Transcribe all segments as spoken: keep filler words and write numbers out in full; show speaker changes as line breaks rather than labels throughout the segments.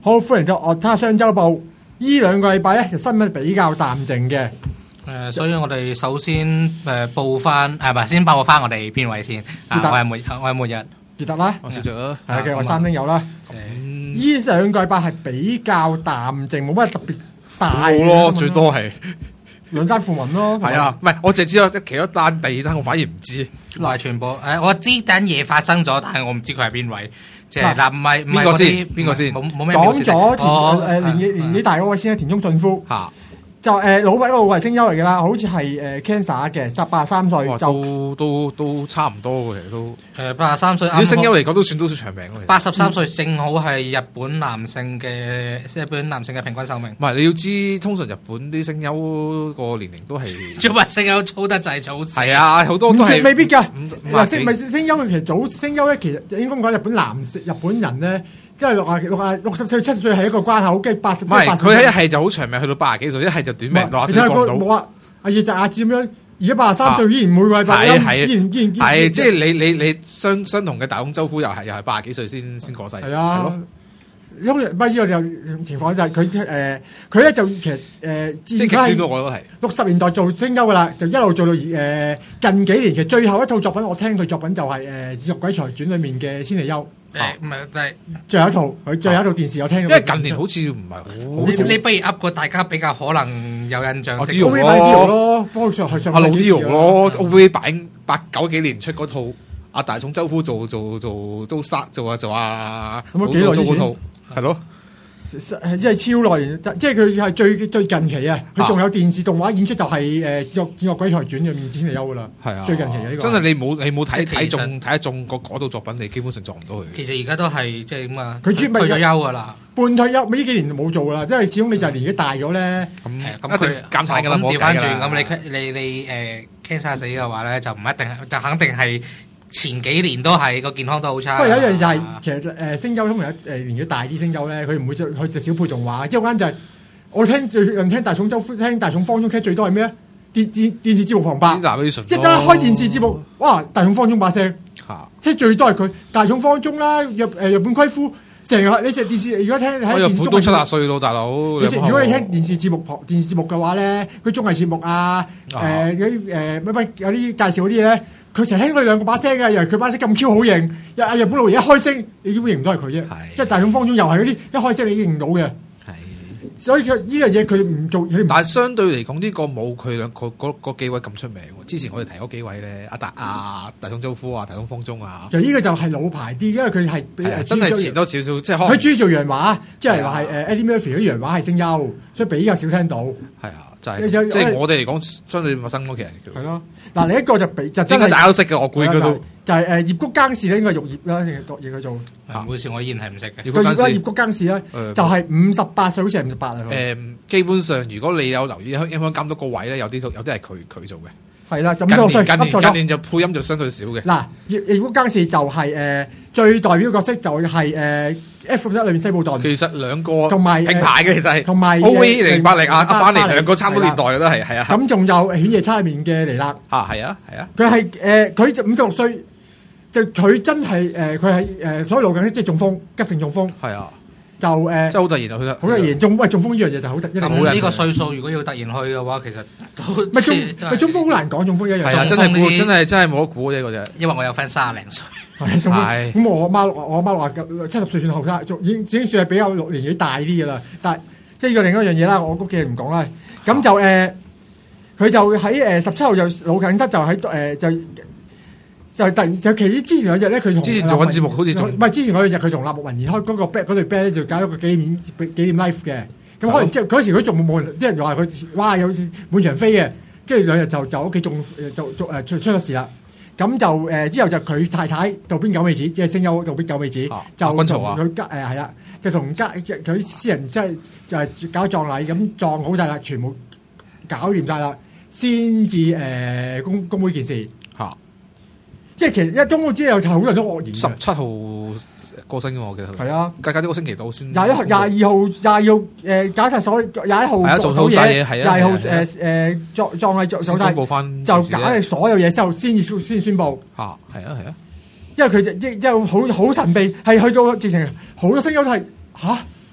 好，歡迎到樂他雙週報。呢兩個禮拜咧，就新聞比較淡靜嘅。
誒、呃，所以我哋首先誒、呃、報翻，誒唔係先報翻我哋邊位先。啊，我係末，我係末日。
傑特啦，
我小雀啦，
係嘅，我三丁友啦。呢兩個禮拜係比較淡靜，冇乜特別大嘅
咯，最多係
兩單訃聞咯。
係啊，唔係我淨係知道其中一單、第二單，我反而唔知。
嗱，全部誒，我知單嘢發生咗，但係我唔知佢係邊位。即係嗱，唔係邊
個先？邊個先？
冇冇咩
講咗田
誒
年紀年紀大嗰位先啦，田中俊夫
嚇。
就誒老闆嗰個係聲優嚟㗎啦，好似係誒 cancer 嘅，十八十三歲
就都都差唔多嘅，其實都
誒八十三歲。
啲聲優嚟講都算都算長命咯。
八十三歲正好係日本男性嘅日本男性嘅平均壽命。
唔係你要知，通常日本啲聲優個年齡都係
做乜聲優操得滯早死？
係啊，好多都係
未必㗎。嗱，
聲
咪聲優其實早聲優咧，其實應該講日本男性日本人咧。即係六啊六啊六十歲七十歲係一個關口，跟住八十。唔係
佢係一係就好長命，去到八十幾歲；一係就短命，六啊歲過唔到。
冇啊！阿葉澤亞子咁樣，而家八十三歲依然每個禮拜音，依然依然依然
係即係你你你相相同嘅大空周夫又係又係八十幾歲先先過世。
係啊，因為不依個就情況就係佢誒佢咧就其實誒
即係極端咯，我都係
六十年代做聲優噶啦，就一路做到誒近幾年。其實最後一套作品我聽佢作品就係誒《智術鬼才傳》裏面嘅千里優。
誒唔係，但係
最後一套佢最後一套電視有聽。因
為近年好似唔係好
少。你不如噏個大家比較可能有印象。
阿 Dio 咯，
幫佢上去上。
阿老 Dio 咯 ，O V 八八九幾年出嗰套阿大塚周夫做做做都殺做啊做啊，
咁啊幾耐之前？
係咯。
即係超耐，即係佢係最最近期啊！佢仲有電視動畫演出就係誒《智智惡鬼才傳》入面千里優噶啦。
係啊，
最近期嘅呢個
真係你冇你冇睇睇中睇得中嗰嗰套作品，你基本上做唔到佢。
其實而家都係即係咁啊，
佢專
退咗休噶啦，
半退休，呢幾年就冇做啦，因為始終你就係年紀大咗咧。
咁咁佢
減產㗎啦，
咁調翻轉咁你你你誒 cancer 死嘅話咧，就唔一定就肯定係。前幾年都係個健康都好差。
不過有一樣就係、是、其實誒聲優通常誒年紀大啲聲優咧，佢唔會去食小配動畫。即係嗰間就係、是、我聽最近聽大眾周聽大眾方中聽最多係咩咧？電電電視節目旁白，即係一開電視節目，哇！大眾方中把聲，即係最多係佢大眾方中啦，日誒日本規夫成日你食電視，如果聽喺電視中，
日本都七十歲咯，大佬。
你食如果你聽電視節目電視節目嘅話咧，佢綜藝節目啊，誒嗰啲誒乜乜有啲介紹嗰啲嘢咧。佢成日聽佢兩個把聲嘅，又係佢把聲咁 Q 好型。日日本老爺一開聲，你點會認唔到係佢啫？即係大眾方中又係嗰啲一開聲你已經認到嘅。係，所以佢呢樣嘢佢唔做。
但係相對嚟講，呢、這個冇佢兩個嗰嗰幾位咁出名。之前我哋提嗰幾位咧，阿達啊、大眾周夫啊、大眾方中啊。
其實呢個就係老牌啲，因為佢係
真係前多少少，即係
佢主要做洋畫，即係話係誒 Eddie Murphy 嗰啲洋畫係聲優，所以比較少聽到。
係啊。就係、是、即係我哋嚟講，相對陌生咯，其實係
咯。嗱，另一個就比就真係
大家都識嘅，我估應該都
就係誒葉谷耕士咧，應該係玉葉啦，定係讀葉佢做。
唔好意思，我依然係唔識嘅。
葉谷耕士，葉谷耕士咧，就係五十八歲，好似係五十八啊。
誒，基本上如果你有留意香港監督個位咧，有啲有啲係佢佢做嘅。
係啦，近
年近年近年就配音就相對少嘅。嗱，
葉葉谷耕士就係、是、誒、呃、最代表角色就係、是、誒。呃 F 一裏面西部頓，
其實兩個
同埋
平排嘅，其實係
同埋
O V 零八零啊，阿班尼兩個差唔多年代嘅都係係啊。
咁仲有犬夜叉裏面嘅尼勒
啊，係啊係啊。
佢係誒佢就五十六歲，就佢真係誒佢係誒所以路緊即係中風，急性中風。係啊，就誒，
真係好突然啊！佢
好突然中喂中風呢樣嘢就好突然。
咁呢個歲數如果要突然去嘅話，其實都
咪中咪中風好難講，中風一樣。
係啊，真係估真係真係冇得估呢個啫。
因為我有 friend 卅零歲。
係咁，我阿媽我阿媽話七十歲算後生，已經已經算係比較年紀大啲嘅啦。但係即係呢個另一樣嘢啦，我屋企人唔講啦。咁就誒，佢、呃、就喺誒十七號就老緊室就喺誒、呃、就就突然就其實之前兩日咧，佢同
之前做緊節目好似仲
唔係之前嗰兩日佢同立木文而開嗰個 band 嗰隊 band 咧就搞咗個紀念紀念 live 嘅。咁可能即係嗰時佢仲冇冇人，啲人又話佢哇有滿場飛嘅，跟住兩日就就屋企仲就就誒出出咗事啦。咁就誒、呃、之後就佢太太渡邊久美子，即係聲優渡邊久美子，啊、就同佢家誒係啦，就同家佢私人即係就係、是、搞葬禮，咁葬好晒啦，全部搞掂晒啦，先至誒公公佈件事嚇、啊。即係其實一公佈之後就好多人都愕然。十
七號過身嘅我記得係啊，隔隔呢個星期到先。廿一號、廿二號、廿二號誒搞晒所廿一號做手嘢，廿二號誒誒葬葬禮做手晒，就搞晒所有嘢之後先至先宣佈嚇，係啊係啊，因為佢就即即係好好神秘，係去到直情好多聲音都係嚇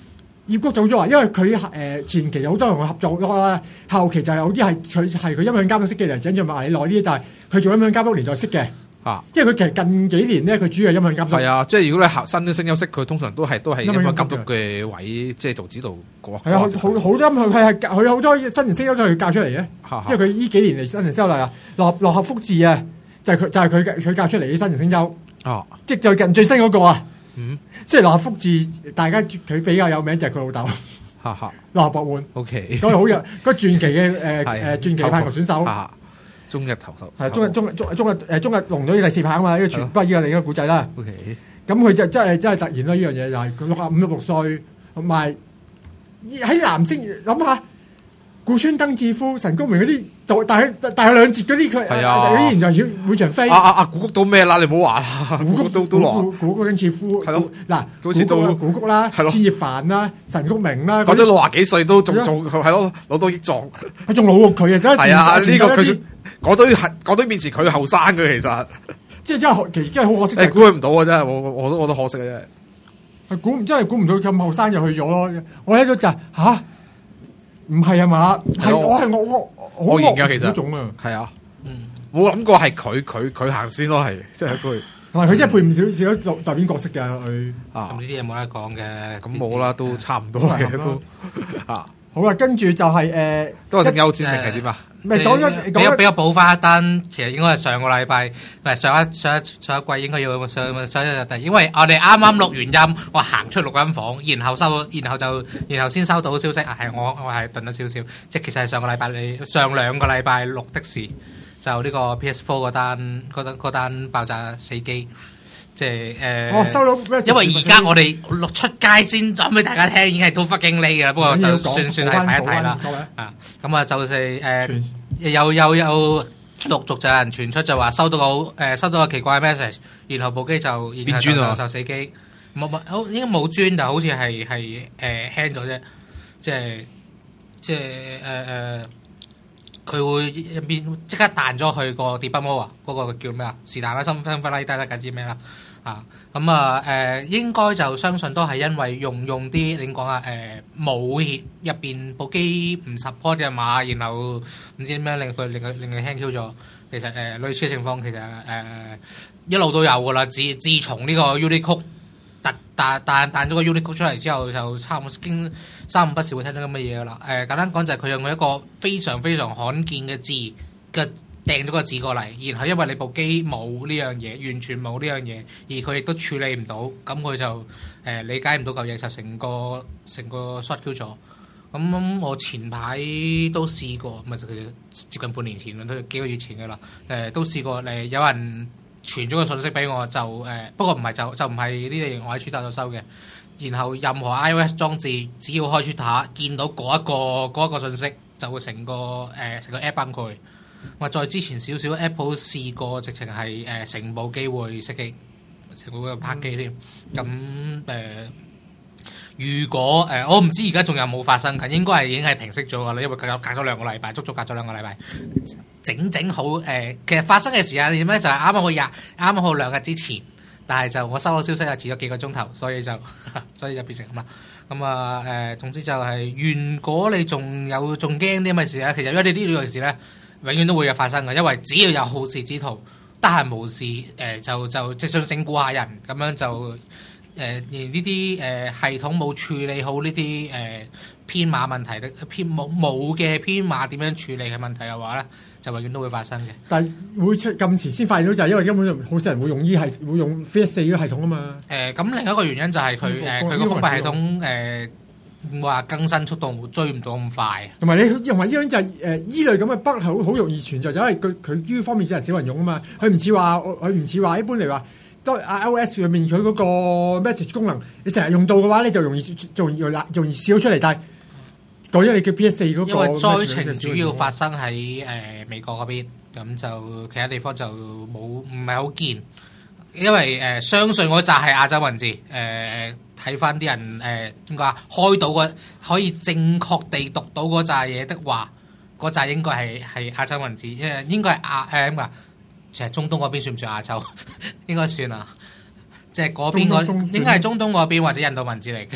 葉谷早咗話，因為佢誒、呃、前期有好多人同佢合作啦，後期就有啲係佢係佢音響監督識嘅嚟，整咗麥理內呢啲就係佢做音響監督年代識嘅。啊！即係佢其實近幾年咧，佢主要係音響監督。係
啊，即係如果你新啲聲優識佢，通常都係都係音響監督嘅位，即係做指導嗰。係啊，
好好多音響係係佢好多新人聲優都係佢教出嚟嘅。因為佢呢幾年嚟新人聲優嚟啊，落落合福治啊，就係佢就係佢佢教出嚟啲新人聲優。哦，即係最近最新嗰個啊。嗯，即係落合福治，大家佢比較有名就係佢老豆。哈哈，落合博滿。O K， 嗰個好有嗰傳奇嘅誒誒傳奇棒球選手。
中日投手
係中日中日中中日誒中日龍隊第四棒啊嘛，呢個全不過依個另一個古仔啦。
O K，
咁佢就真係真係突然啦！呢樣嘢就係佢六啊五六六歲，同埋喺男星諗下，古川登志夫、神宮明嗰啲，就但係但係兩節嗰啲佢係啊，依然就要每場飛。
啊啊啊！古谷到咩啦？你唔好話啦，古谷都都落。
古谷登志夫係咯，嗱，
好似到
古谷啦，千葉帆啦，神宮明啦，
講咗六啊幾歲都仲仲係咯，攞到益壯，
佢仲老過佢啊！真係
啊，呢個佢。嗰堆係嗰堆面前佢後生嘅，其實
即係真係其實真係好可惜。
你估佢唔到啊！真係我我都我都可惜嘅啫。
係估真係估唔到咁後生就去咗咯。我喺度就吓，唔係啊嘛？係我係我我
我認嘅其實
種啊。
係啊，冇諗過係佢佢佢行先咯，係即係佢。
同埋佢真係配唔少少代代表角色嘅佢。
啊，咁呢啲嘢冇得講嘅。
咁冇啦，都差唔多嘅都啊。
好啦，跟住就係誒，
都係聲優先定係點啊？
唔係講咗，
俾俾我補翻一單，其實應該係上個禮拜，唔係上一上一上一季應該要上上一日第，因為我哋啱啱錄完音，我行出錄音房，然後收，然後就然後先收到消息，係我我係頓咗少少，即係其實係上個禮拜你上兩個禮拜錄的事，就呢個 P S 四 嗰單嗰單嗰單爆炸死機。即係誒，
哦收到，
因為而家我哋錄出街先講俾大家聽，已經係都 fucking late 嘅啦。不過就算算係睇一睇啦。啊，咁啊就係誒，又又又陸續就有人傳出就話收到個誒收到個奇怪嘅 message，然後部機就變磚啊，就死機。冇冇，好應該冇磚，就好似係係誒輕咗啫。即係即係誒誒，佢會入邊即刻彈咗去個 debug mode 啊，嗰個叫咩啊？是但啦，新分分拉低啦，梗知咩啦？啊，咁啊，誒、呃，應該就相信都係因為用用啲點講啊，誒，冇入邊部機唔 support 嘅碼，然後唔知點樣令佢令佢令佢輕 Q 咗。其實誒、呃、類似嘅情況，其實誒、呃、一路都有噶啦。自自從呢個 Unicode 突彈彈彈咗個 Unicode 出嚟之後，就差唔多經三五不時會聽到咁嘅嘢噶啦。誒、呃，簡單講就係佢用一個非常非常罕見嘅字嘅。掟咗個字過嚟，然後因為你部機冇呢樣嘢，完全冇呢樣嘢，而佢亦都處理唔到，咁佢就誒、呃、理解唔到嚿嘢，就成個成個 short Q 咗。咁、嗯、我前排都試過，咪就接近半年前啦，都幾個月前嘅啦。誒、呃、都試過誒，有人傳咗個信息俾我，就誒、呃、不過唔係就就唔係呢啲我喺 Twitter 度收嘅。然後任何 iOS 裝置只要開 Twitter 見到嗰一個嗰一個信息，就會成個誒成個 app 崩潰。或再之前少少 Apple 試過，直情係誒成部機會熄機，成部會拍機添。咁誒、嗯呃，如果誒、呃、我唔知而家仲有冇發生緊，應該係已經係平息咗噶啦，因為隔隔咗兩個禮拜，足足隔咗兩個禮拜，整整好誒、呃。其實發生嘅時間點咧，就係啱啱好廿啱啱好兩日之前，但係就我收到消息啊，遲咗幾個鐘頭，所以就所以就變成咁啦。咁啊誒，總之就係、是，如果你仲有仲驚啲咁嘅事咧，其實因為呢啲呢樣事咧。永遠都會有發生嘅，因為只要有好事之徒，得閒無事，誒、呃、就就即係想整蠱下人，咁樣就誒而呢啲誒系統冇處理好呢啲誒編碼問題嘅編冇冇嘅編碼點樣處理嘅問題嘅話咧，就永遠都會發生嘅。但係會出咁遲先發現到，就係因為根本就好少人會用呢係會用 F 四嗰個系統啊嘛。誒、呃，咁另一個原因就係佢誒佢個封閉系統誒。呃話更新速度追唔到咁快，同埋你同埋呢樣就係誒依類咁嘅 bug 係好好容易存在，就因為佢佢呢方面只係少人用啊嘛，佢唔似話佢唔似話一般嚟話，當 iOS 入面佢嗰個 message 功能，你成日用到嘅話咧就容易就容易容易笑出嚟，但係講咗你嘅 P S 四嗰個，因為災情主要發生喺誒、呃、美國嗰邊，咁就其他地方就冇唔係好見。因為誒、呃、相信嗰扎係亞洲文字，誒睇翻啲人誒點講啊，開到個可以正確地讀到嗰扎嘢的話，嗰扎應該係係亞洲文字，因為應該係亞誒咁啊，其實中東嗰邊算唔算亞洲？應該算啊，即係嗰邊嗰應該係中東嗰邊或者印度文字嚟嘅，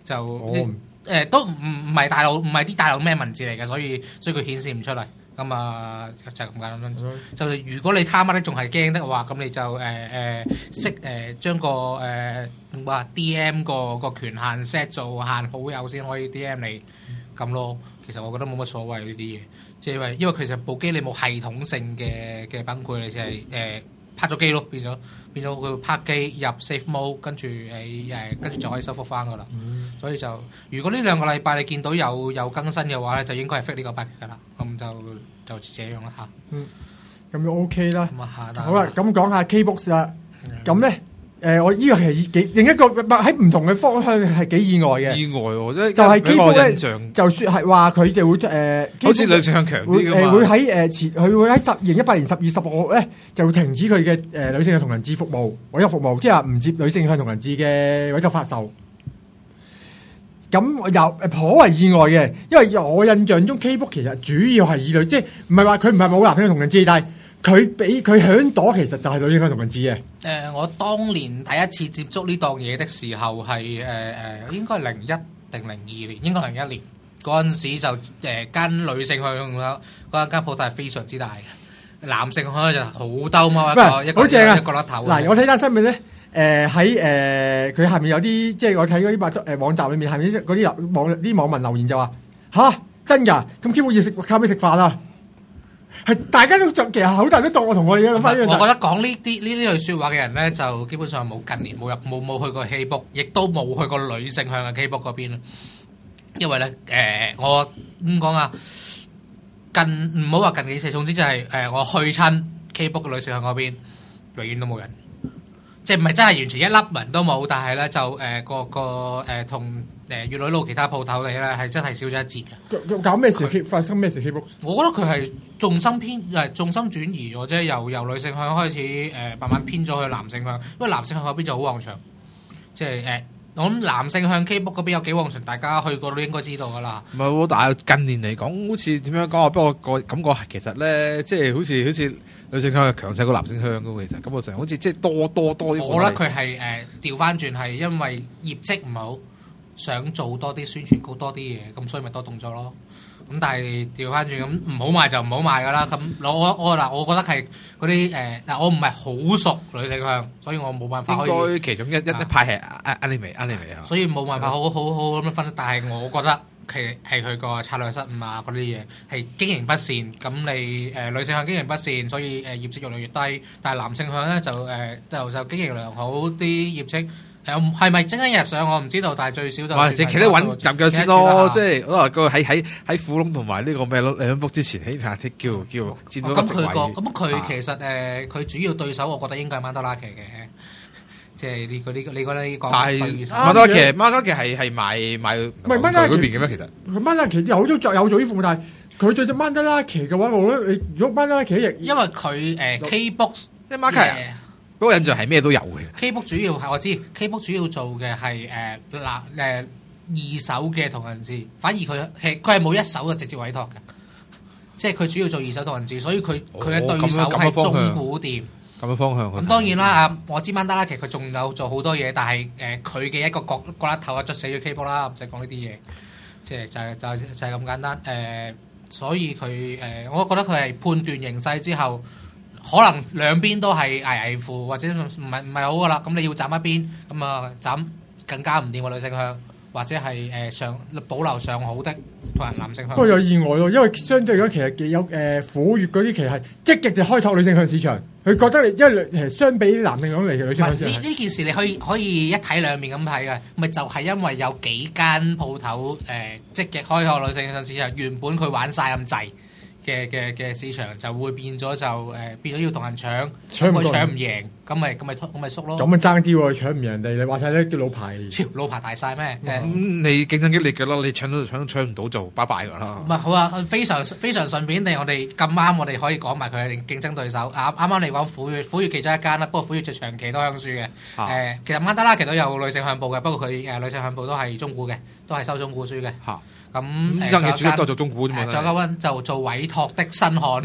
就誒、哦呃、都唔唔係大陸唔係啲大陸咩文字嚟嘅，所以所以佢顯示唔出嚟。咁啊就係咁簡單。嗯、就如果你他媽的仲係驚的話，咁你就誒誒識誒將個誒話 D M 個個權限 set 做限好友先可以 D M 你咁咯。其實我覺得冇乜所謂呢啲嘢，即係因為因為其實部機你冇系統性嘅嘅崩潰，你就係誒拍咗機咯，變咗變咗佢拍機入 safe mode， 跟住誒誒跟住就可以修復翻噶啦。嗯、所以就如果呢兩個禮拜你見到有有更新嘅話咧，就應該係 fix 呢個 bug 噶啦。咁就就這樣啦嚇。嗯，咁就 OK 啦。咁啊嚇，好啦，咁講下 K-Box 啦。咁咧。誒，我呢個係幾另一個喺唔同嘅方向係幾意外嘅。意外喎，就係 K-Box 咧，就算係話佢哋會誒，好似女性向強啲嘅嘛。誒會喺誒前，佢會喺十二零一八年十月十六號咧，就會停止佢嘅誒女性向同人誌服務委託服務，即係話唔接女性向同人誌嘅委託發售。咁又誒頗為意外嘅，因為我印象中 K-Box 其實主要係以女，即係唔係話佢唔係冇男性向同人誌，但係佢俾佢響朵其實就係女性向同人誌嘅。誒、呃，我當年第一次接觸呢檔嘢的時候係誒誒，應該係零一定零二年，應該零一年嗰陣時就誒間、呃、女性向嗰間鋪頭係非常之大嘅，男性向就好兜嘛，一個一個一個粒頭。嗱，我睇單新聞咧，誒喺誒佢下面有啲，即係我睇嗰啲百誒網站裏面下面嗰啲網啲網民留言就話吓真㗎，咁基本要食靠咩食飯啊？係大家都其實好大都當我同我哋嘅諗法一樣。我覺得講呢啲呢呢類説話嘅人咧，就基本上冇近年冇入冇冇去過 K-Box，亦都冇去過女性向嘅 K-Box 嗰邊。因為咧誒、呃，我點講啊？近唔好話近幾次，總之就係、是、誒、呃，我去親 K-Box 嘅女性向嗰邊，永遠都冇人。即係唔係真係完全一粒人都冇，但係咧就誒、呃、個個誒同誒粵女路其他鋪頭嚟咧係真係少咗一截嘅。搞咩事？發生咩事 ？K-Box？我覺得佢係重心偏誒重心轉移咗啫，由由女性向開始誒、呃、慢慢偏咗去男性向，因為男性向嗰邊就好旺場。即係誒、呃，我諗男性向 K-Box 嗰邊有幾旺場，大家去過都應該知道㗎啦。唔係喎，但係近年嚟講，好似點樣講啊？不過個感覺係其實咧，即係好似好似。女性向係強勢過男性向嘅，其實感覺上好似即係多多多啲。我覺得佢係誒調翻轉係因為業績唔好，想做多啲宣傳，高多啲嘢，咁所以咪多動作咯。咁但係調翻轉咁唔好賣就唔好賣㗎啦。咁我我嗱，我覺得係嗰啲誒嗱，我唔係好熟女性向，所以我冇辦法可以。應該其中一一一派係 anime anime 啊，所以冇辦法好好好咁樣分析。但係我覺得。其係佢個策略失誤啊，嗰啲嘢係經營不善，咁你誒、呃、女性向經營不善，所以誒、呃、業績越嚟越低。但係男性向咧就誒、呃、就就經營良好，啲業績誒係咪蒸蒸日上我唔知道，但係最少就或者企得穩陣腳先咯。即係我話個喺喺喺虎窿同埋呢個咩兩幅之前起碼啲叫叫佔到個職位。咁佢個咁佢其實誒佢、呃、主要對手，我覺得應該係曼德拉奇嘅。即係呢個呢個，你覺得呢個？但係曼德拉奇，曼德拉奇係係賣賣唔係曼德拉奇嗰邊嘅咩？其實佢曼德拉奇有都作有做啲服務，但係佢對隻曼德拉奇嘅話，我覺得你如果曼德拉奇亦因為佢誒 K-Box，即係 market 嗰個印象係咩都有嘅。K-Box 主要係我知 ，K-Box 主要做嘅係誒嗱誒二手嘅同人誌，反而佢係佢係冇一手嘅直接委託嘅，即係佢主要做二手同人誌，所以佢佢嘅對手係中古店。咁嘅方向，咁當然啦，啊，我知曼德拉奇佢仲有做好多嘢，但係誒佢嘅一個角角甩頭啊，捽死咗 K-Box 啦，唔使講呢啲嘢，即係就係就係就係咁簡單。誒、呃，所以佢誒、呃，我覺得佢係判斷形勢之後，可能兩邊都係危危乎，或者唔係唔係好噶啦。咁你要斬一邊，咁啊斬更加唔掂個女性向。或者係誒、呃、上保留上好的同埋男性向，不過有意外咯，因為相對嚟講其實有誒虎穴嗰啲其實係積極地開拓女性向市場，佢覺得因為誒相比男性向嚟嘅女性向市場，呢呢件事你可以可以一體兩面咁睇嘅，咪就係因為有幾間鋪頭誒積極開拓女性向市場，原本佢玩晒咁滯嘅嘅嘅市場就會變咗就誒、呃、變咗要同人搶，搶佢搶唔贏，咁咪咁咪咁咪縮咯。咁咪爭啲喎，搶唔贏人哋，你話晒咧叫老牌，老牌大晒咩？咁、嗯、你競爭激烈嘅咯，你搶到搶搶唔到就拜拜㗎啦。唔係好啊，非常非常順便地，我哋咁啱，我哋可以講埋佢嘅競爭對手。啱啱啱你講虎穴，虎穴其中一間啦，不過虎穴就長期都向輸嘅。誒、啊呃，其實曼德拉奇都有女性向報嘅，不過佢誒、呃、女性向報都係中古嘅，都係收中古書嘅。嚇、啊，咁誒仲有間都做中古啫嘛。仲有間就做委託的新刊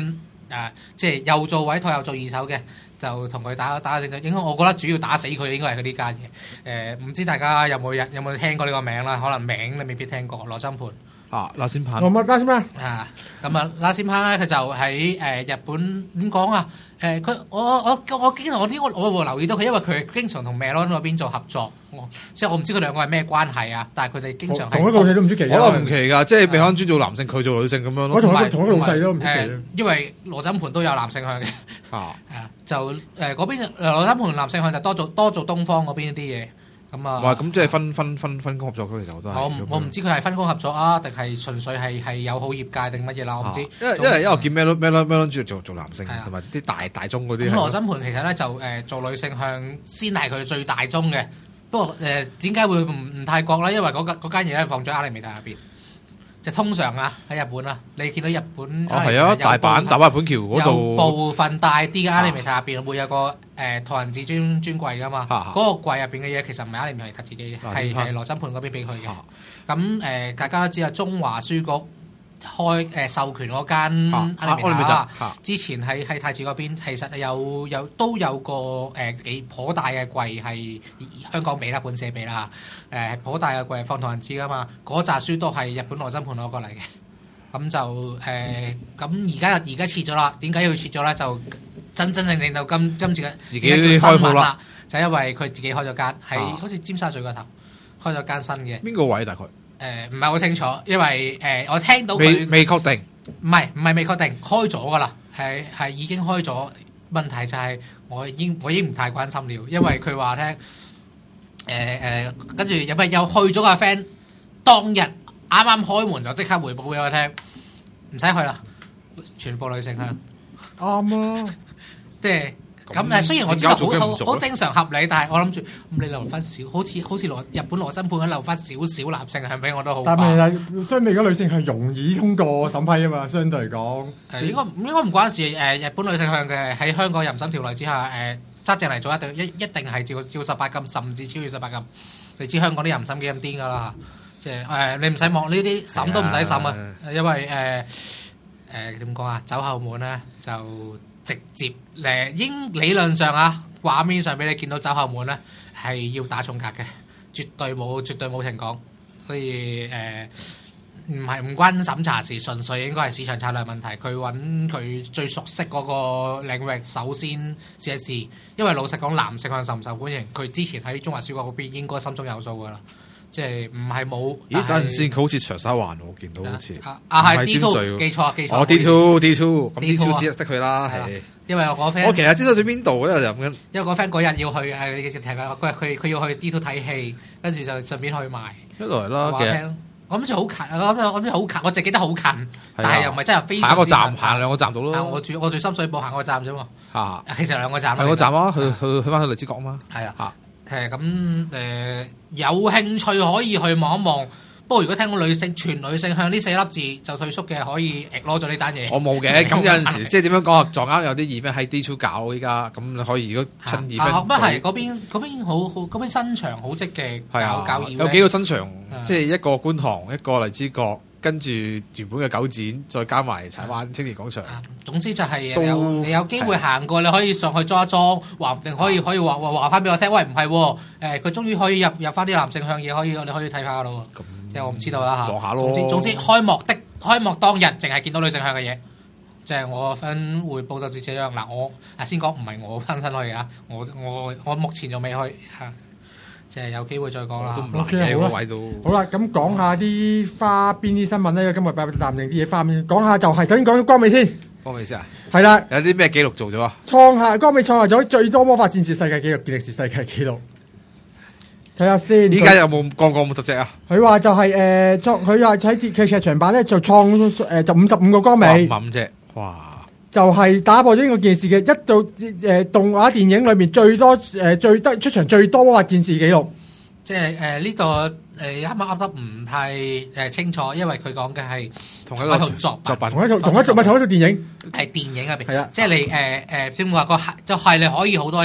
啊，即係又做委託又做二手嘅，就同佢打打正仗。應該我覺得主要打死佢應該係佢呢間嘢。誒、呃，唔知大家有冇人有冇聽過呢個名啦？可能名你未必聽過。羅針盤
啊，拉仙棒。
我乜拉仙棒
啊？咁啊，拉仙棒咧，佢就喺誒、呃、日本點講啊？誒、呃，佢我我我經常我啲我我會留意到佢，因為佢經常同 Melon 嗰邊做合作。我即係我唔知佢兩個係咩關係啊，但係佢哋經常
同一個老細都唔出奇，
可能唔奇㗎，即係 Melon 專做男性，佢做女性咁樣咯。
我同一同一個老細都唔出奇、
呃。因為羅針盤都有男性向嘅。啊，係啊，就誒嗰邊羅針盤男性向就多做多做東方嗰邊啲嘢。咁啊，哇！
咁即係分分分分工合作，其實我都係。
我我唔知佢係分工合作啊，定係純粹係係友好業界定乜嘢啦？我唔知。
因為因為因為我見 Melon Melon Melon 主要做做男性，同埋啲大大宗嗰啲。
咁羅針盤其實咧就誒做女性向先係佢最大宗嘅。不過誒點解會唔唔泰國咧？因為嗰間嗰間嘢咧放咗喺亞利美達入邊。就通常啊喺日本啊，你見到日本
哦係啊，大阪大阪本橋嗰度
有部分大啲嘅亞利美達入邊會有個誒唐人紙專專櫃噶嘛，嗰個櫃入邊嘅嘢其實唔係亞利美達自己嘅，係係羅針盤嗰邊俾佢嘅。咁誒大家都知啊，中華書局開誒授權嗰間亞利美達，之前喺喺太子嗰邊，其實有有都有個誒幾頗大嘅櫃係香港俾啦，本社俾啦，誒係頗大嘅櫃放唐人紙噶嘛，嗰紮書都係日本羅針盤攞過嚟嘅，咁就誒咁而家而家撤咗啦，點解要撤咗咧？就真真正正到今今次嘅
自己開鋪啦，
就因為佢自己開咗間，喺好似尖沙咀嗰頭開咗間新嘅。
邊個位大概？
誒唔係好清楚，因為誒、呃、我聽到佢
未未確定，
唔係唔係未確定，開咗噶啦，係係已經開咗。問題就係我已經我已經唔太關心了，因為佢話聽誒誒，跟住有咪又去咗個 friend，當日啱啱開門就即刻回報俾我聽，唔使去啦，全部女性向，
啱啊，
即係。咁誒，雖然我知道好好好正常合理，但係我諗住咁你留翻少，好似好似羅日本羅針盤咁留翻少少男性係俾我都好。
但係相比嗰女性係容易通過審批啊嘛，相對嚟講。
誒應該應該唔關事誒，日本女性向嘅喺香港淫審條例之下誒，揸正嚟做一定一一定係照照十八禁，甚至超越十八禁。你知香港啲淫審幾咁癲㗎啦，即係誒你唔使望呢啲審都唔使審啊，因為誒誒點講啊，走後門咧就。直接誒應理論上啊，畫面上俾你見到走後門咧係要打重格嘅，絕對冇絕對冇情講，所以誒唔係唔關審查事，純粹應該係市場策略問題。佢揾佢最熟悉嗰個領域，首先試一試。因為老實講，男性向受唔受歡迎，佢之前喺中華書局嗰邊應該心中有數噶啦。即係唔係冇？
咦？等陣先，佢好似長沙灣我見到好似
啊啊係 D two 記錯記錯。
哦 D two D two 咁 D two 只得佢啦，係。
因為我個 friend
我其實知道咗邊度咧，就咁樣。
因為個 friend 嗰日要去誒，佢佢佢要去 D two 睇戲，跟住就順便去埋。
一來啦，
其實我諗住好近，我諗我諗住好近，我淨記得好近，但係又唔係真係非常。
行一個站，行兩個站到咯。
我住我住深水埗，行個站啫嘛。
啊，
其實兩個站。
兩個站啊，去去去翻去荔枝角啊嘛。
係啊。誒咁誒有興趣可以去望一望，不過如果聽到女性全女性向呢四粒字就退縮嘅，可以攞咗呢單嘢。
我冇嘅，咁有陣時即係點樣講啊？撞啱有啲 event 喺 D two 搞依家，咁你可以如果趁 event。啊，
乜係嗰邊嗰邊好好嗰邊新場好積極，搞搞 event。
有幾個新場，即係一個觀塘，一個荔枝角。跟住原本嘅九展，再加埋柴灣青年廣場。
總之就係你有你有機會行過，你可以上去裝一裝，話唔定可以可以話話話翻俾我聽。喂，唔係喎，誒佢終於可以入入翻啲男性向嘢，可以你可以睇下咯。咁即係我唔知道啦嚇。
望下咯。
總之總之開幕的開幕當日，淨係見到女性向嘅嘢。即係我分匯報就係這樣嗱，我啊先講唔係我親身去嘅，我我我目前仲未去嚇。即係有機會再講啦。
O K 好啦，好啦，咁講下啲花邊啲新聞咧。今日擺淡定啲嘢花邊，講下就係首先講光美先。
光美先啊？
係啦。有
啲咩紀錄做咗啊？
創下光美創下咗最多魔法戰士世界紀錄，健力士世界紀錄。睇下先。依
家有冇個個五十隻啊？
佢話就係誒創，佢話喺劇劇場版咧就創誒就五十五個光美。
五隻，哇！
就係打破咗呢個件事嘅一到誒、呃、動畫電影裏面最多誒、呃、最得出場最多魔法戰士紀錄。
即係誒呢度誒啱啱噏得唔太誒清楚，因為佢講嘅係同一套作品，
同一套同一套唔係同一套電影，
係電影入邊。
係啊，
即係你誒誒點話個就係你可以好多人，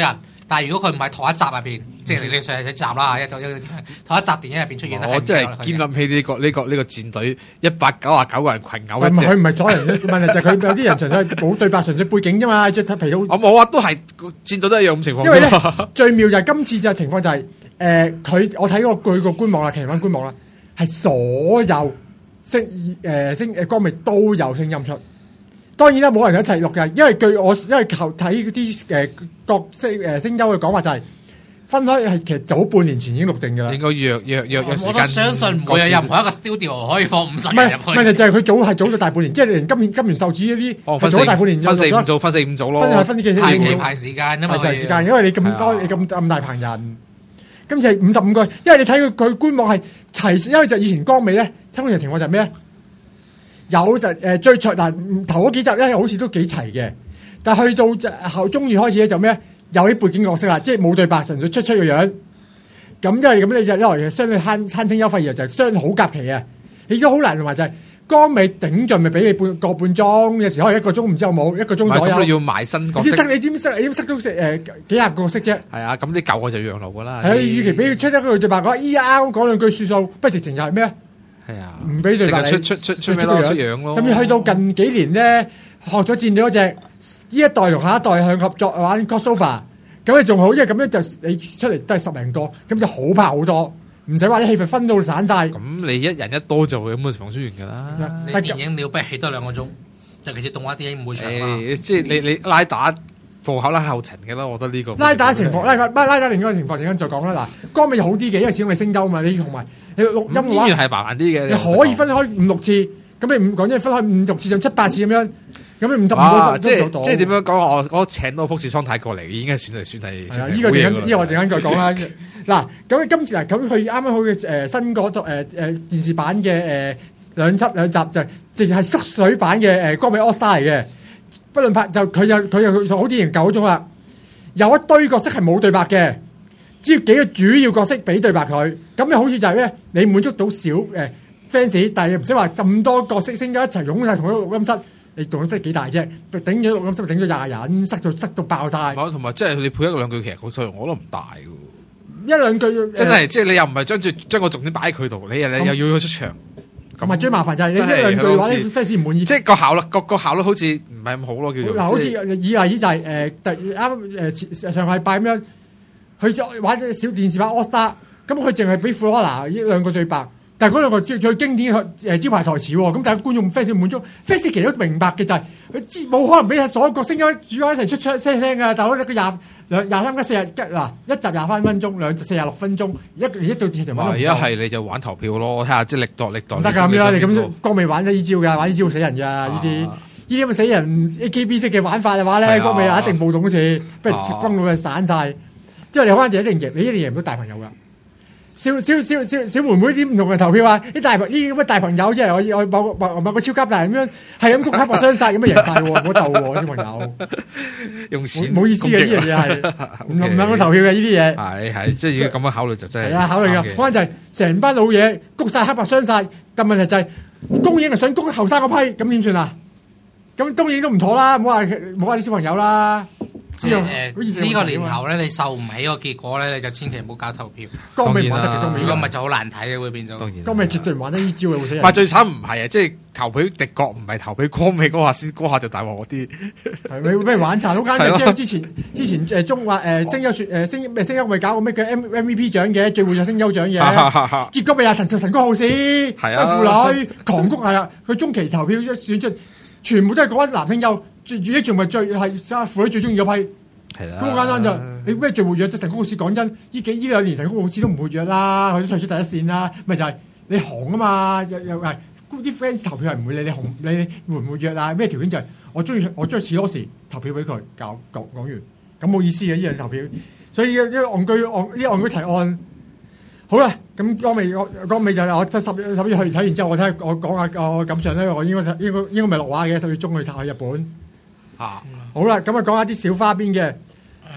但係如果佢唔係同一集入邊，即係你上一集啦，一同一集電影入邊出現咧，
我真係堅諗起呢個呢個呢個戰隊一百九十九個人群毆一隻。
佢唔係阻人，問題就係佢有啲人純粹冇對白，純粹背景啫嘛，着皮套。
我冇啊，都係戰隊都係一樣咁情況。
因為咧最妙就係今次就情況就係誒佢我睇過據個官網啦，奇幻官網啦，係所有聲誒聲誒光明都有聲音出。當然啦，冇人一齊錄嘅，因為據我因為求睇嗰啲誒角色誒聲優嘅講法就係、是、分開係其實早半年前已經錄定㗎啦。
應該約約約有時間。
我都相信唔會有任何一個 studio 可以放五十人入去。
問題就係佢早係早咗大半年，即係連今年今年受指嗰啲係早咗大半年。
分四五組，分四五組咯。
分係分啲嘅
排期排時間啊嘛。
排時間，因為你咁多你咁咁大棚人，今次係五十五個，因為你睇佢佢官網係齊，因為就以前江美咧，參觀嘅情況就係咩咧？有就誒、呃、最出嗱頭嗰幾集咧，好似都幾齊嘅，但係去到就後中段開始咧就咩？有啲背景角色啦，即係冇對白，純粹出出個樣。咁因為咁你就一來相對慳慳清優費，二就係相對好夾期啊！亦都好難同埋就係江美頂盡咪俾你半個半鐘，有時可能一個鐘唔知有冇一個鐘左右。
咁你要埋新角色，
你塞你點塞？你點塞到誒、呃、幾廿個角色啫？
係啊，咁啲舊我就讓路噶啦。
係，與其俾佢出一句對白講，依家啱講兩句算數，不如直情就係咩？係啊，唔俾對白你
出出出出咩咯？出樣咯。
甚至去到近幾年咧，學咗戰隊嗰隻，呢一代同下一代向合作玩 crossover， 咁你仲好，因為咁樣就你出嚟都係十零個，咁就好拍好多，唔使話啲戲份分到散晒。
咁你一人一多就會咁嘅情況出現㗎啦。
你電影你要逼起多兩個鐘，尤其是動畫電影唔會長啦。
即係你你拉打步口拉後塵嘅啦，我覺得呢個
拉打情況，拉拉拉打另一個情況，陣間再講啦。嗱，光美好啲嘅，因為始終你聲優嘛，你同埋你錄音嘅話，
依然係麻煩啲嘅。
你可以分開五六次，咁你五講即係分開五六次，就七八次咁樣，咁你五十五個
即係即係點樣講？我我請到福士桑太過嚟，已經係算係算係。係啊，
呢個陣間呢個我陣間再講啦。嗱，咁今次嗱，咁佢啱啱去誒新嗰套誒誒電視版嘅誒兩輯兩集就淨係縮水版嘅誒光美 All Star 嚟嘅。不論拍就佢有佢有好啲型舊嗰種啦，有一堆角色係冇對白嘅，只要幾個主要角色俾對白佢，咁嘅好處就係咩？你滿足到小誒 fans，但係唔使話咁多角色聲優一齊湧晒同一個錄音室，你錄音室幾大啫？頂咗錄音室頂咗廿人，塞到塞到爆晒。
同埋即係你配一兩句，其實個作用我都唔大嘅。
一兩句
真係即係你又唔係將住將個重點擺喺佢度，你又你又要佢出場。
同埋最麻煩就係你一兩句話，啲 fans 唔滿意，
即係個效率個個效率好似唔係咁好咯，叫做。嗱，
好似以例子就係誒，突啱誒上個禮拜咁樣，佢玩隻小電視版 All Star，咁佢淨係俾富可拿一兩個對白，但係嗰兩個最最經典嘅誒招牌台詞喎，咁但係觀眾 fans 滿足 ，fans 其實都明白嘅就係佢知冇可能俾所有角色主角一齊出出聲聲㗎，但係好似佢廿兩廿三加四日一嗱一集廿三分鐘，兩集四十六分鐘，一一到電視台。
一係你就玩投票咯，睇下即係力度力度。
唔得㗎咁樣，你咁光未玩得呢招㗎，玩呢招死人㗎呢啲，呢啲咁嘅死人 A K B 式嘅玩法嘅話咧，光未一定暴動嗰次，不如轟到佢散晒。即係你開翻就一定贏，你一定贏唔到大朋友㗎。小小小小小妹妹啲唔同嘅投票啊！啲大朋呢啲咁嘅大朋友即係我我某某某個超級大咁樣，係咁攻黑白雙殺咁樣贏晒喎，唔好鬥喎啲朋友。用錢冇意思嘅呢樣嘢係唔唔能夠投票嘅呢啲嘢。
係係即係要咁樣考慮就真係。
係啊，考慮㗎。可能就係成班老嘢谷晒黑白雙殺，但問題就係公映係想谷後生嗰批，咁點算啊？咁公映都唔妥啦，唔好話唔好話啲小朋友啦。
即係誒呢個年頭咧，你受唔起個結果咧，你就千祈唔好搞投票。
江美唔玩得嘅，江美
如果咪就好難睇嘅會變咗。
當然，
江美絕對唔玩得呢招嘅，會死人。
但係最慘唔係啊，即係投俾敵國，唔係投俾光美嗰下先，嗰下就大鑊嗰啲。係咪俾人玩殘？好簡單，即係之前之前誒中話誒聲優説誒聲咩聲優咪搞個咩嘅 M M V P 獎嘅最活躍聲優獎嘅，結果咪阿陳陳光浩先，係啊，婦女狂谷係啊，佢中期投票一選出，全部都係講緊男聲優，最最一仲咪最係婦女最中意嗰批。係啦，咁簡單就你咩最活躍？即係神功老師講真，呢幾呢兩年神功老師都唔活躍啦，佢都退出第一線啦。咪就係、是、你紅啊嘛，又又係啲 fans 投票係唔會理你紅，你活唔活躍啊？咩條件就係、是、我中意我中意似多時投票俾佢，搞講講完，咁冇意思嘅呢樣投票。所以呢個戇居戇呢戇居提案好啦，咁講尾講尾就係我十十月十月去睇完之後，我睇我講下我感想咧，我應該應該應該咪落畫嘅十月中去睇日本。啊，好啦，咁啊講下啲小花邊嘅，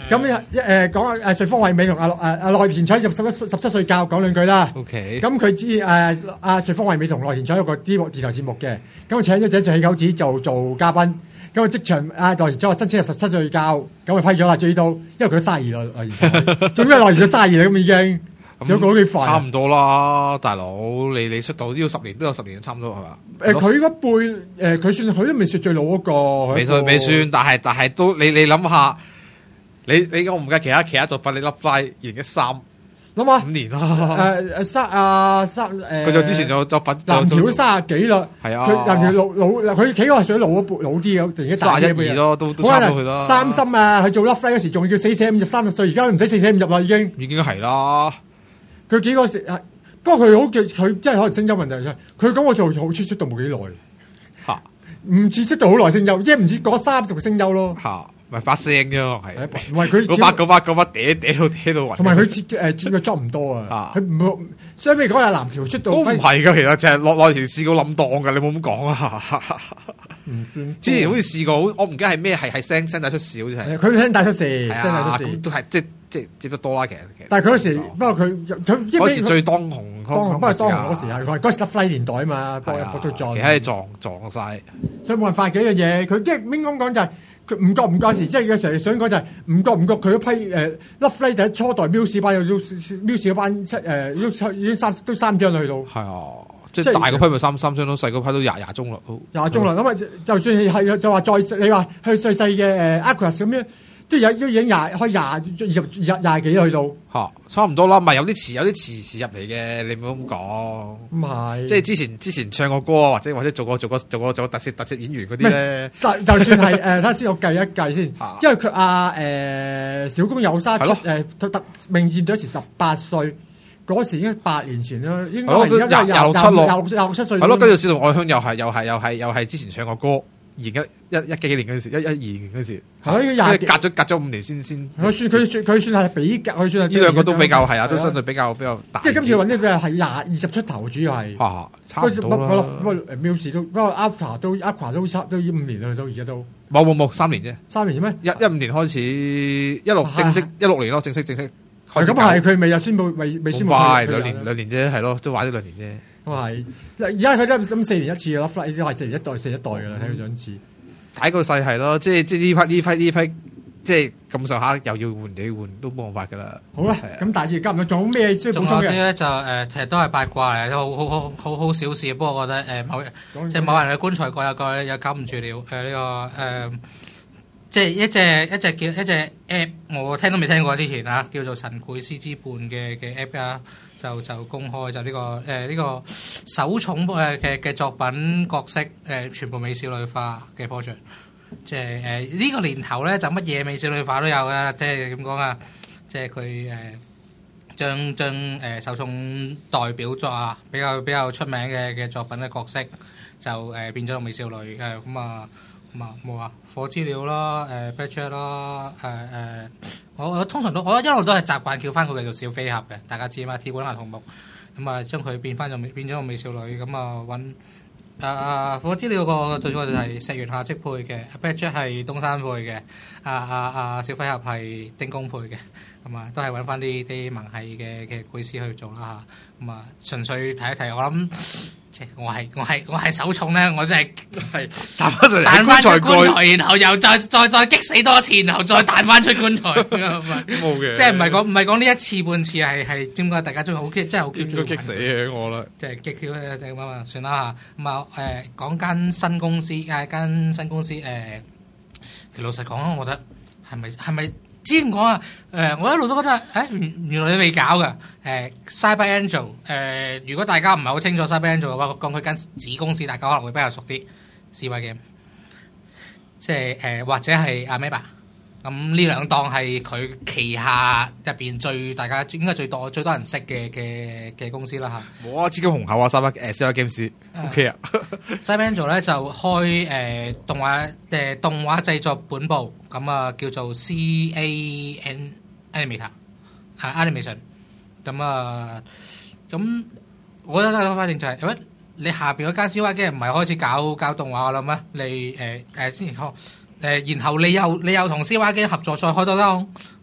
咁一誒講誒瑞芳惠美同阿阿阿內田彩入十一十七歲教講兩句啦。
OK。
咁佢知誒阿瑞芳惠美同內田彩有個啲電台節目嘅，咁請咗隻隻氣狗子做做嘉賓。咁啊即場阿內田彩話申請入十七歲教，咁啊批咗啦，追到，因為佢卅二啦，內田彩。做咩內田彩卅二啦咁已經？少講幾快？
差唔多啦，大佬，你你出道都要十年，都有十年差唔多係嘛？
誒，佢嗰輩誒，佢算佢都未算最老嗰個。
未算未算，但係但係都你你諗下，你你我唔計其他其他作品，你笠翻二零一三
諗下
五年啦。
誒誒三啊三誒，
佢就之前就作品
藍條都三十幾啦。
係啊，
佢藍條老老佢企嗰個水老一輩老啲嘅，突然間大
一二咯，都都差唔多佢啦。
三心啊，佢做 Love Live 嗰時仲要四捨五入三十歲，而家唔使四捨五入啦，已經
已經係啦。
佢幾個時，不過佢好嘅，佢真係可能聲優問題啫。佢講我做好出出道冇幾耐，嚇唔似出道好耐聲優，即係唔似嗰三十個聲優咯。
嚇，咪把聲啫，係
唔係佢
嗰把嗰把嗰把嗲嗲到嗲到暈。同
埋佢接誒接嘅 job 唔多啊，佢唔相比講係藍條出道
都唔係㗎，其實就係落內田試過冧檔㗎，你冇咁講啊。
唔算，
之前好似試過，我唔記得係咩，係係聲聲帶出少啫，係
佢聲帶出事，聲帶出事
都係即即接得多啦，其實。
但係佢嗰時，不過佢佢
嗰時最當紅，
當紅不過當紅嗰時係佢嗰時得 Fly 年代啊嘛，搏一搏都撞，
其他撞撞晒，
所以冇辦法幾樣嘢。佢即係邊咁講就係佢唔覺唔覺時，即係有時想講就係唔覺唔覺佢嗰批誒 Love Fly 第一初代 Muse 班有 Muse 嗰班七誒已經三都三張去到。係
啊。即係大嗰批咪三三張咯，細嗰批都廿廿鐘啦，
廿鐘啦。咁啊，就算係就話再你話去細細嘅誒 Aquarius 咁樣，都有都已經廿開廿二廿廿幾去到
嚇，差唔多啦。咪有啲遲有啲遲遲入嚟嘅，你唔好咁講。
唔係，
即係之前之前唱過歌或者或者做過做過做過做過特攝特攝演員嗰啲咧。
就就算係誒，睇下先，我計一計先。因為佢阿誒小宮有沙出誒特命戰隊時十八歲。嗰時已經八年前啦，應該係而家廿六七六廿六七歲。
係咯，跟住小同愛香又係又係又係又係之前唱過歌，而家一一幾年嗰陣時，一一二年嗰陣時，係隔咗隔咗五年先先。
佢算佢算佢算係比較，佢算係
呢兩個都比較係啊，都相對比較比較大。
即係今次揾啲佢係廿二十出頭，主要係。
嚇，差唔多啦。
不過誒 Muse 都，不過 Alpha 都 Aqua 都差都五年啦，到而家都。
冇冇冇，三年啫。
三年咩？
一一五年開始，一六正式一六年咯，正式正式。
咁係佢未有宣佈，未未宣佈。
快兩年兩年啫，係咯，都玩咗兩年啫。
咁係，而家佢都咁四年一次啦 ，Fly 都係四年一代，四一代噶啦，睇佢上次。
睇個勢係咯，即係即係呢批呢批呢批，即係咁上下又要換又要換，都冇辦法噶啦。
好啦，咁大致今日仲有咩需要補充嘅？
仲有啲咧就誒，其實都係八卦嚟，都好好好好好小事。不過我覺得誒某即係某人嘅棺材蓋有蓋又搞唔住了。誒呢個誒。即係一隻一隻叫一隻 app， 我聽都未聽過之前啊，叫做神繪師之伴嘅嘅 app 啊，就就公開就呢、這個誒呢、呃這個手塚誒嘅嘅作品角色誒、呃、全部美少女化嘅 project， 即係誒呢個年頭咧就乜嘢美少女化都有㗎，即係點講啊？即係佢誒將將誒手塚代表作啊比較比較出名嘅嘅作品嘅角色就誒、呃、變咗個美少女誒咁啊。咁啊冇啊，火資料啦，誒 budget 啦，誒誒，我我通常都我一路都係習慣叫翻佢叫做小飛俠嘅，大家知嘛？鐵本牙同木，咁啊將佢變翻做變咗個美少女，咁啊揾啊啊火資料個最初就係石原夏織配嘅 budget 係東山配嘅，啊啊啊小飛俠係丁公配嘅，咁啊都係揾翻啲啲萌系嘅嘅繪師去做啦嚇，咁啊純粹睇一睇，我諗。即係我係我係我係手重咧，我真係係彈翻出彈翻出棺材，然後又再再再激死多次，然後再彈翻出棺材。
冇嘅，
即係唔係講唔係講呢一次半次，係係點解大家中意好激，真係好激，
都激死嘅我啦。
即係激跳咧，就咁啊，算啦嚇。咁啊誒，講間新公司啊，間新公司誒，其實老實講，我覺得係咪係咪？之前講啊，誒、呃，我一路都覺得，誒、欸，原原來你未搞嘅，誒、呃、Cyber Angel，誒、呃，如果大家唔係好清楚 Cyber Angel 嘅話，我講佢間子公司，大家可能會比較熟啲 C Y Game，即係誒、呃、或者係 Amoeba，咁呢兩檔係佢旗下入邊最大家應該最多最多人識嘅嘅嘅公司啦嚇。
冇啊，資金雄厚啊 ，Cyber 誒 C Y Games，OK 啊。
Cyber Angel 咧就開誒、呃、動畫誒、呃、動畫製作本部，咁啊叫做 C A N Animator 啊 Animation，咁啊咁我覺得個反應就係、是，喂你下邊嗰間 C Y Game 唔係開始搞搞動畫啦咩？你誒誒之前開誒，然後你又你又同 C Y Game 合作再開多間，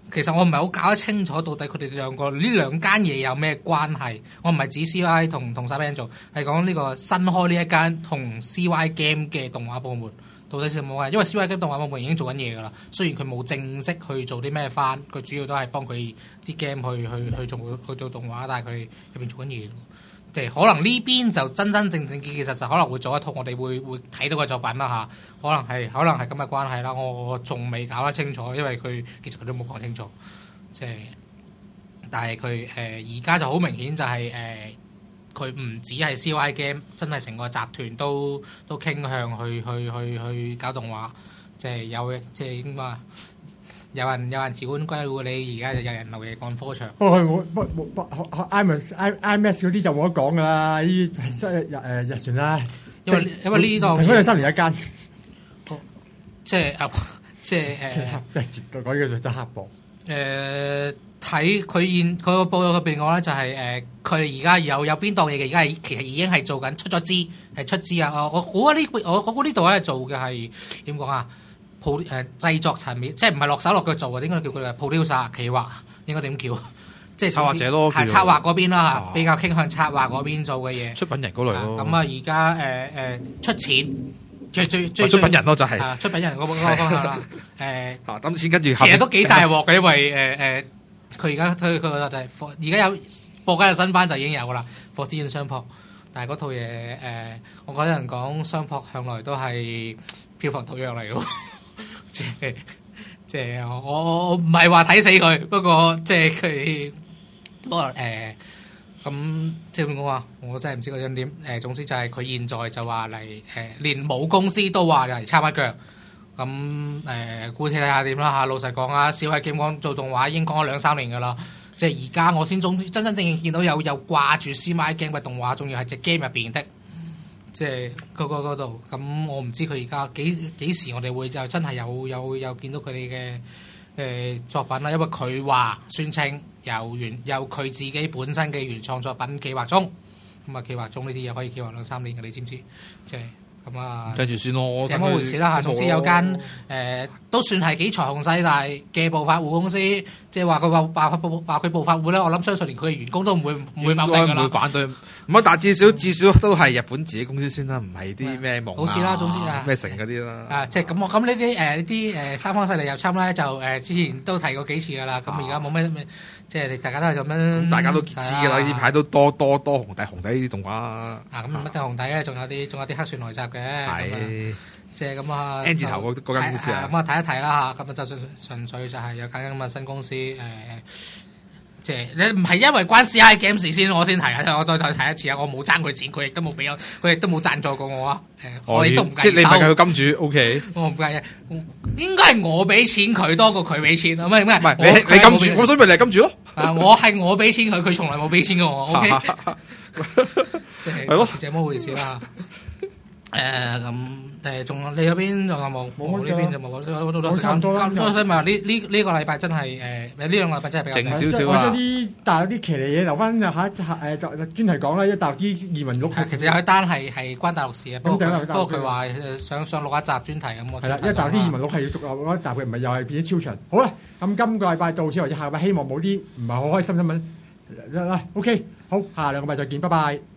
其實我唔係好搞得清楚到底佢哋兩個呢兩間嘢有咩關係。我唔係指 C Y 同同 Cyberpunk 做，係講呢個新開呢一間同 C Y Game 嘅動畫部門到底係冇關係。因為 C Y Game 動畫部門已經做緊嘢㗎啦，雖然佢冇正式去做啲咩翻，佢主要都係幫佢啲 game 去去去做去做動畫，但係佢哋入邊做緊嘢。即係可能呢邊就真真正正其實就可能會做一套我哋會會睇到嘅作品啦嚇，可能係可能係咁嘅關係啦，我仲未搞得清楚，因為佢其實佢都冇講清楚，即係但係佢誒而家就好明顯就係誒佢唔止係 C Y Game， 真係成個集團都都傾向去去去去搞動畫，即係有即係點講有人有人自管歸護你，而家就有人漏夜趕科場。不過
我不不不 IMAX IMAX 嗰啲就冇得講噶啦，呢啲日誒日船啦。
因為因為呢度
平均係三年一間，
即係啊即係誒，
即係絕對講呢個就真刻薄。
誒睇佢現佢個報道入邊講咧，就係誒佢哋而家有有邊檔嘢嘅，而家係其實已經係做緊出咗資，係出資啊！我我估啊呢我我估呢度咧做嘅係點講啊？鋪誒製作層面，即係唔係落手落腳做嘅，應該叫佢係 producer 企劃，應該點叫？即係
策劃者咯，
係策劃嗰邊啦嚇，啊、比較傾向策劃嗰邊做嘅嘢。
出品人嗰類咯。咁
啊，而家誒誒出錢，最最最
出品人咯，就係、
啊、出品人嗰個嗰個方向啦。誒，
啊，抌錢跟住其
實都幾大鑊嘅，因為誒誒，佢而家推佢就係而家有播緊嘅新番就已經有噶啦，《火之焰雙撲》，但係嗰套嘢誒、呃，我覺得人講雙撲向來都係票房毒藥嚟嘅。即係即係我我唔係話睇死佢，不過即係佢不過誒咁即係點講啊？我真係唔知嗰種點誒。總之就係佢現在就話嚟誒，連母公司都話嚟插一腳。咁誒，姑且睇下點啦嚇。老實講啊，小喺 Game 做動畫已經講咗兩三年噶啦。即係而家我先總真真正正見到有有掛住 C Y Game 嘅動畫，仲要係隻 game 入邊的。即係嗰個嗰度，咁我唔知佢而家幾幾時我哋會就真係有有有見到佢哋嘅誒作品啦，因為佢話宣稱有原有佢自己本身嘅原創作品計劃中，咁啊計劃中呢啲嘢可以計劃兩三年嘅，你知唔知？即係咁啊，
繼續算咯，
這麼回事啦嚇。總之有間誒、呃、都算係幾財雄勢大嘅暴發戶公司，即係話佢話話話佢暴發戶咧，我諗相信連佢嘅員工都唔會唔會否定㗎啦，
唔會反對。唔係，但係至少至少都係日本自己公司先啦，唔係啲咩夢啊，
好似啦，總之啊，
咩城嗰啲啦。
啊，即係咁我咁呢啲誒呢啲誒三方勢力入侵咧，就誒、呃、之前都提過幾次㗎啦。咁而家冇咩咩，即係大家都係咁樣，
大家都知㗎啦。呢排都多多多紅底紅底呢啲動畫。啊，
咁唔一定紅底嘅，仲有啲仲有啲黑船來襲嘅。係，即係咁啊。
N 字頭嗰嗰間公司啊。
咁啊睇一睇啦嚇，咁啊就純純粹就係有間咁嘅新公司誒。即係你唔係因為關 C I Games 先，我先提啊！我再再提一次啊！我冇爭佢錢，佢亦都冇俾我，佢亦都冇贊助過我啊！誒，我亦都唔介意收。即係你唔係佢金主 ，OK？我唔介意，應該係我俾錢佢多過佢俾錢啊！咩咩？唔係你你金主，我所以咪你係金主咯。啊！我係我俾錢佢，佢從來冇俾錢過我。OK？即係係咯，這麼回事啦。誒咁誒，仲你嗰邊仲有冇？冇呢邊就冇。都都都差唔多啦。我想問呢呢呢個禮拜真係誒，呢兩個禮拜真係比較
靜少少啊。
啲大陸啲騎呢嘢留翻下一下誒專題講啦，一大陸啲移民錄。
其實有一單係係關大陸事嘅，不過不過佢話想想錄一集專題咁。我係啦，
一大陸啲移民錄係要錄錄一集嘅，唔係又係變咗超長。好啦，咁今個禮拜到此為止，下個禮拜希望冇啲唔係好開心新聞啦。OK，好，下兩個禮拜再見，拜拜。